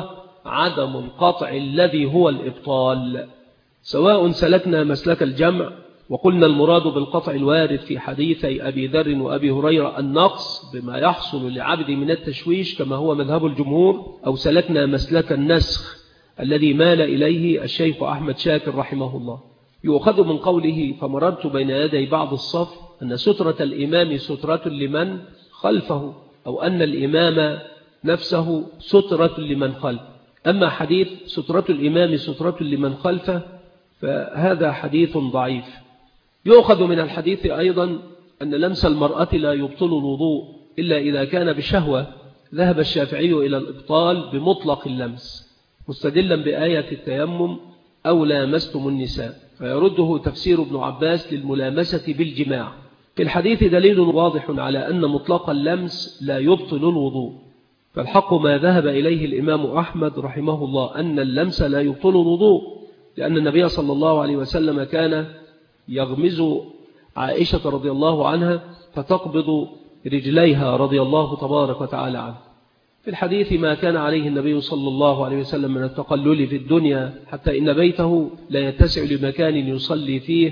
عدم القطع الذي هو الإبطال، سواء سلكنا مسلك الجمع وقلنا المراد بالقطع الوارد في حديثي أبي ذر وأبي هريرة النقص بما يحصل لعبد من التشويش كما هو مذهب الجمهور، أو سلكنا مسلك النسخ الذي مال إليه الشيخ أحمد شاكر رحمه الله. يؤخذ من قوله فمررت بين يدي بعض الصف أن سترة الإمام سترة لمن خلفه، أو أن الإمام نفسه سترة لمن خلفه. أما حديث سترة الإمام سترة لمن خلفه فهذا حديث ضعيف. يؤخذ من الحديث أيضا أن لمس المرأة لا يبطل الوضوء إلا إذا كان بشهوة. ذهب الشافعي إلى الإبطال بمطلق اللمس مستدلا بآية التيمم أو لامستم النساء، فيرده تفسير ابن عباس للملامسة بالجماع. في الحديث دليل واضح على أن مطلق اللمس لا يبطل الوضوء، فالحق ما ذهب إليه الإمام أحمد رحمه الله أن اللمس لا يبطل الوضوء، لأن النبي صلى الله عليه وسلم كان يغمز عائشة رضي الله عنها فتقبض رجليها رضي الله تبارك وتعالى عنه. في الحديث ما كان عليه النبي صلى الله عليه وسلم من التقلل في الدنيا، حتى إن بيته لا يتسع لمكان يصلي فيه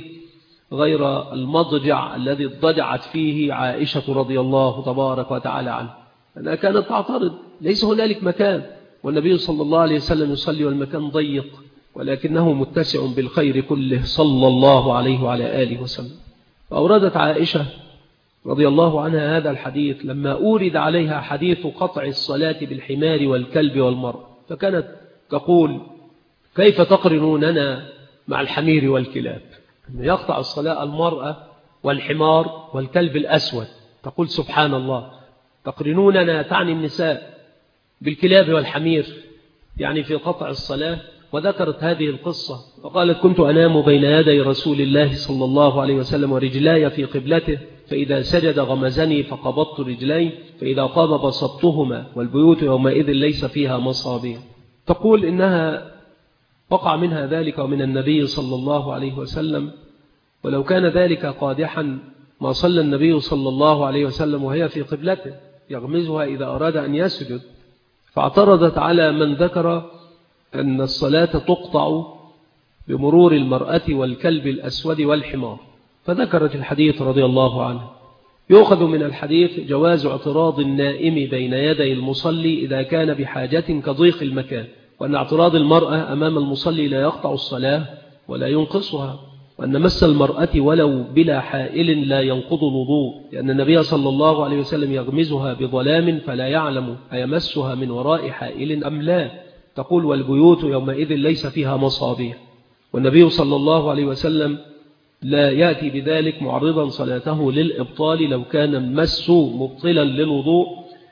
غير المضجع الذي اضطجعت فيه عائشة رضي الله تبارك وتعالى عنه، أنها كانت تعترض ليس هنالك مكان، والنبي صلى الله عليه وسلم يصلي والمكان ضيق، ولكنه متسع بالخير كله صلى الله عليه وعلى آله وسلم. فأوردت عائشة رضي الله عنها هذا الحديث لما أورد عليها حديث قطع الصلاة بالحمار والكلب والمرء، فكانت تقول كيف تقرنوننا مع الحمير والكلاب؟ يقطع الصلاة المرأة والحمار والكلب الأسود، تقول سبحان الله، تقرنوننا تعني النساء بالكلاب والحمير يعني في قطع الصلاة. وذكرت هذه القصة وقالت كنت أنام بين يدي رسول الله صلى الله عليه وسلم ورجلاي في قبلته، فإذا سجد غمزني فقبضت رجلي، فإذا قام بسطتهما، والبيوت يومئذ ليس فيها مصابيح. تقول إنها وقع منها ذلك ومن النبي صلى الله عليه وسلم، ولو كان ذلك قادحا ما صلى النبي صلى الله عليه وسلم وهي في قبلته يغمزها إذا أراد أن يسجد. فاعترضت على من ذكر أن الصلاة تقطع بمرور المرأة والكلب الأسود والحمار، فذكرت الحديث رضي الله عنه. يؤخذ من الحديث جواز اعتراض النائم بين يدي المصلي إذا كان بحاجة كضيق المكان، وأن اعتراض المرأة أمام المصلي لا يقطع الصلاة ولا ينقصها، وأن مس المرأة ولو بلا حائل لا ينقض الوضوء، لأن النبي صلى الله عليه وسلم يغمزها بظلام فلا يعلم أيمسها من وراء حائل أم لا. تقول والبيوت يومئذ ليس فيها مصابيح، والنبي صلى الله عليه وسلم لا يأتي بذلك معرضا صلاته للإبطال لو كان المس مبطلا للوضوء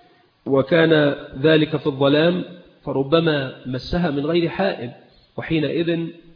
وكان ذلك في الظلام، فربما مسها من غير حائل، وحينئذ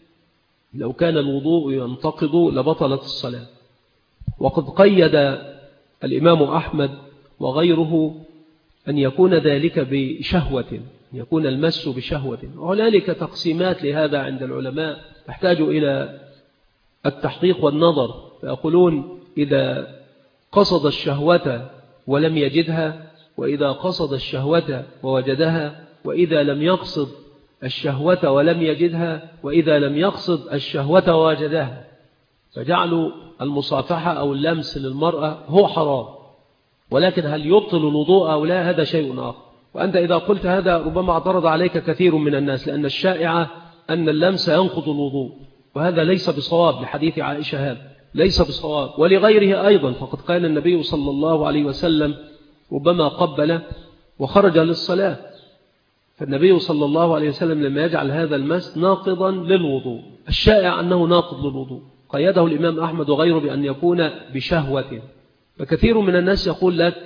لو كان الوضوء ينتقض لبطلت الصلاة. وقد قيد الإمام أحمد وغيره أن يكون ذلك بشهوة، يكون المس بشهوة، وهنالك تقسيمات لهذا عند العلماء تحتاج إلى التحقيق والنظر، فيقولون إذا قصد الشهوة ولم يجدها، وإذا قصد الشهوة ووجدها، وإذا لم يقصد الشهوة ولم يجدها، وإذا لم يقصد الشهوة ووجدها، فجعلوا المصافحة أو اللمس للمرأة هو حرام، ولكن هل يبطل الوضوء أو لا هذا شيء آخر. وأنت إذا قلت هذا ربما اعترض عليك كثير من الناس، لأن الشائعة أن اللمس ينقض الوضوء، وهذا ليس بصواب لحديث عائشة، هذا ليس بصواب، ولغيره أيضا، فقد قال النبي صلى الله عليه وسلم ربما قبل وخرج للصلاة، فالنبي صلى الله عليه وسلم لما يجعل هذا المس ناقضا للوضوء. الشائع أنه ناقض للوضوء قيده الإمام أحمد وغيره بأن يكون بشهوة. فكثير من الناس يقول لك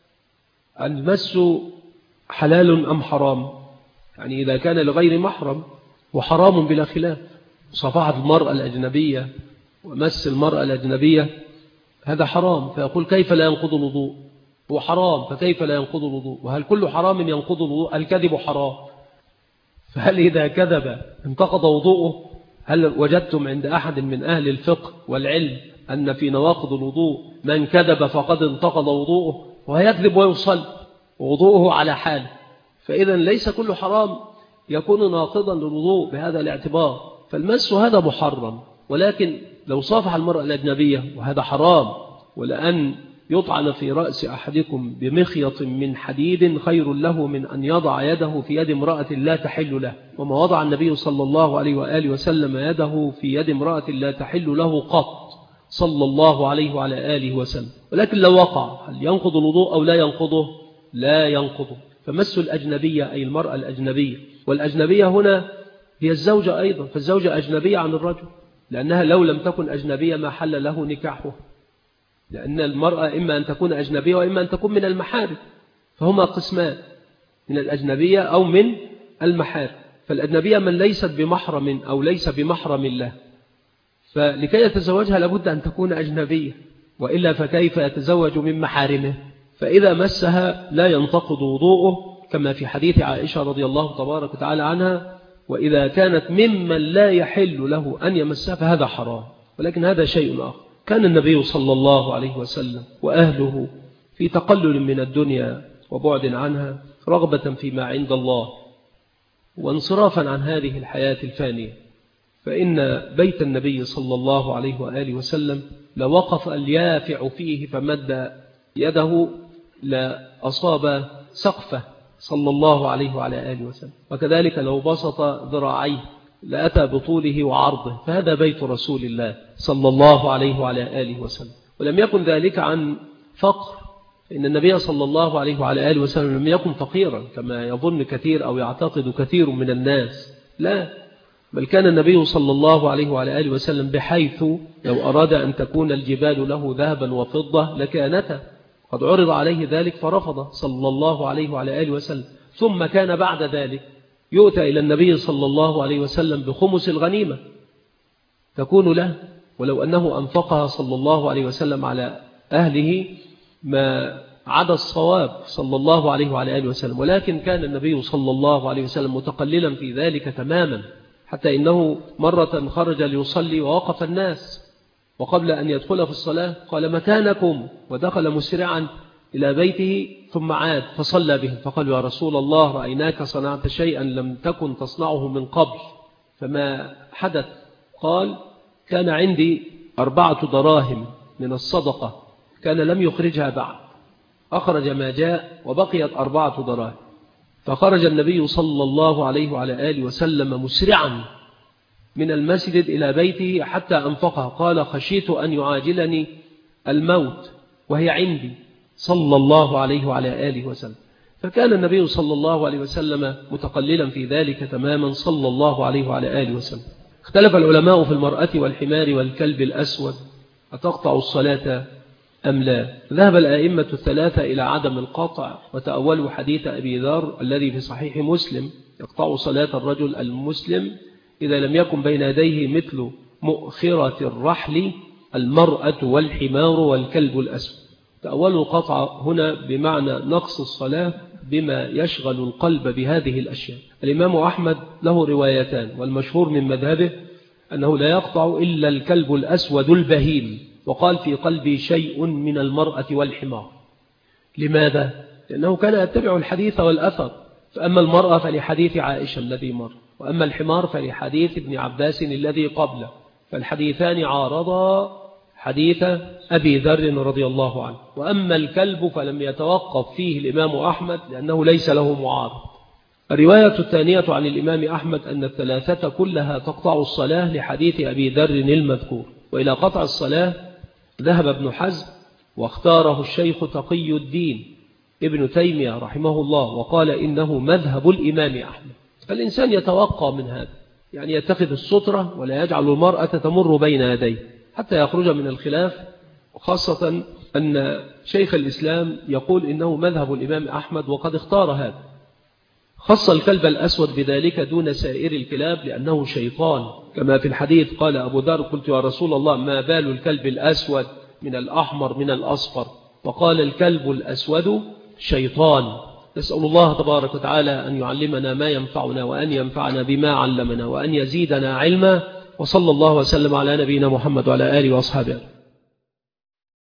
المس حلال أم حرام، يعني إذا كان لغير محرم وحرام بلا خلاف. صفحة المرأة الأجنبية ومس المرأة الأجنبية هذا حرام، فيقول كيف لا ينقض الوضوء؟ هو حرام فكيف لا ينقض الوضوء؟ وهل كل حرام ينقض الوضوء؟ الكذب حرام، فهل إذا كذب انتقض وضوءه؟ هل وجدتم عند أحد من أهل الفقه والعلم أن في نواقض الوضوء من كذب فقد انتقض وضوءه؟ ويكذب ويصل وضوءه على حال. فإذا ليس كل حرام يكون ناقضا للوضوء بهذا الاعتبار. فالمس هذا محرم، ولكن لو صافح المرأة الأجنبية وهذا حرام، ولأن يطعن في رأس أحدكم بمخيط من حديد خير له من أن يضع يده في يد امرأة لا تحل له، وما وضع النبي صلى الله عليه وآله وسلم يده في يد امرأة لا تحل له قط صلى الله عليه وعلى آله وسلم. ولكن لو وقع هل ينقض الوضوء أو لا ينقضه؟ لا ينقضه. فمس الأجنبية أي المرأة الأجنبية، والأجنبية هنا هي الزوجة أيضا، فالزوجة أجنبية عن الرجل، لأنها لو لم تكن أجنبية ما حل له نكاحه، لأن المرأة إما أن تكون أجنبية وإما أن تكون من المحارم، فهما قسمان، من الأجنبية أو من المحارم. فالأجنبية من ليست بمحرم أو ليس بمحرم له، فلكي يتزوجها لابد أن تكون أجنبية، وإلا فكيف يتزوج من محارمه؟ فإذا مسها لا ينتقض وضوءه، كما في حديث عائشة رضي الله تبارك وتعالى عنها: وإذا كانت ممن لا يحل له أن يمسها فهذا حرام. ولكن هذا شيء آخر. كان النبي صلى الله عليه وسلم وأهله في تقلل من الدنيا وبعد عنها، رغبة فيما عند الله وانصرافا عن هذه الحياة الفانية. فإن بيت النبي صلى الله عليه وآله وسلم لوقف اليافع فيه فمد يده لأصاب سقفه صلى الله عليه وعلى آله وسلم، وكذلك لو بسط ذراعيه لأتى بطوله وعرضه، فهذا بيت رسول الله صلى الله عليه وعلى آله وسلم. ولم يكن ذلك عن فقر، إن النبي صلى الله عليه وعلى آله وسلم لم يكن فقيرا كما يظن كثير أو يعتقد كثير من الناس، لا، بل كان النبي صلى الله عليه وعلى آله وسلم بحيث لو أراد أن تكون الجبال له ذهبا وفضة لكانتا، قد عرض عليه ذلك فرفض صلى الله عليه وعلى آله وسلم. ثم كان بعد ذلك يؤتى إلى النبي صلى الله عليه وسلم بخمس الغنيمة تكون له، ولو أنه أنفقها صلى الله عليه وسلم على أهله ما عدا الصواب صلى الله عليه وعلى آله وسلم. ولكن كان النبي صلى الله عليه وسلم متقللا في ذلك تماما، حتى إنه مرة خرج ليصلي ووقف الناس، وقبل أن يدخل في الصلاة قال: مكانكم، ودخل مسرعا إلى بيته ثم عاد فصلى بهم، فقالوا: يا رسول الله رأيناك صنعت شيئا لم تكن تصنعه من قبل، فما حدث؟ قال: كان عندي 4 دراهم من الصدقة كان لم يخرجها بعد، أخرج ما جاء وبقيت 4 دراهم، فخرج النبي صلى الله عليه وعلى آله وسلم مسرعا من المسجد إلى بيته حتى أنفقها، قال: خشيت أن يعاجلني الموت وهي عندي صلى الله عليه وعلى آله وسلم. فكان النبي صلى الله عليه وسلم متقللا في ذلك تماما صلى الله عليه وعلى آله وسلم. اختلف العلماء في المرأة والحمار والكلب الأسود أتقطع الصلاة أم لا؟ ذهب الأئمة الثلاثة إلى عدم القطع، وتأولوا حديث أبي ذر الذي في صحيح مسلم: يقطع صلاة الرجل المسلم إذا لم يكن بين يديه مثل مؤخرة الرحل المرأة والحمار والكلب الأسود. تأولوا القطع هنا بمعنى نقص الصلاة بما يشغل القلب بهذه الأشياء. الإمام أحمد له روايتان، والمشهور من مذهبه أنه لا يقطع إلا الكلب الأسود البهيم، وقال: في قلبي شيء من المرأة والحمار. لماذا؟ لأنه كان يتبع الحديث والأثر، فأما المرأة فلحديث عائشة الذي مر، وأما الحمار فلحديث ابن عباس الذي قبله، فالحديثان عارضا حديث أبي ذر رضي الله عنه. وأما الكلب فلم يتوقف فيه الإمام أحمد لأنه ليس له معارض. الرواية الثانية عن الإمام أحمد أن الثلاثة كلها تقطع الصلاة لحديث أبي ذر المذكور. وإلى قطع الصلاة ذهب ابن حزم، واختاره الشيخ تقي الدين ابن تيمية رحمه الله، وقال إنه مذهب الإمام أحمد. فالإنسان يتوقع من هذا، يعني يتخذ السترة ولا يجعل المرأة تمر بين يديه حتى يخرج من الخلاف، وخاصة أن شيخ الإسلام يقول إنه مذهب الإمام أحمد وقد اختار هذا. خص الكلب الأسود بذلك دون سائر الكلاب لأنه شيطان، كما في الحديث قال أبو ذر: قلت يا رسول الله ما بال الكلب الأسود من الأحمر من الأصفر؟ وقال: الكلب الأسود شيطان. نسأل الله تبارك وتعالى أن يعلمنا ما ينفعنا، وأن ينفعنا بما علمنا، وأن يزيدنا علما. وصلى الله وسلم على نبينا محمد وعلى آله وأصحابه.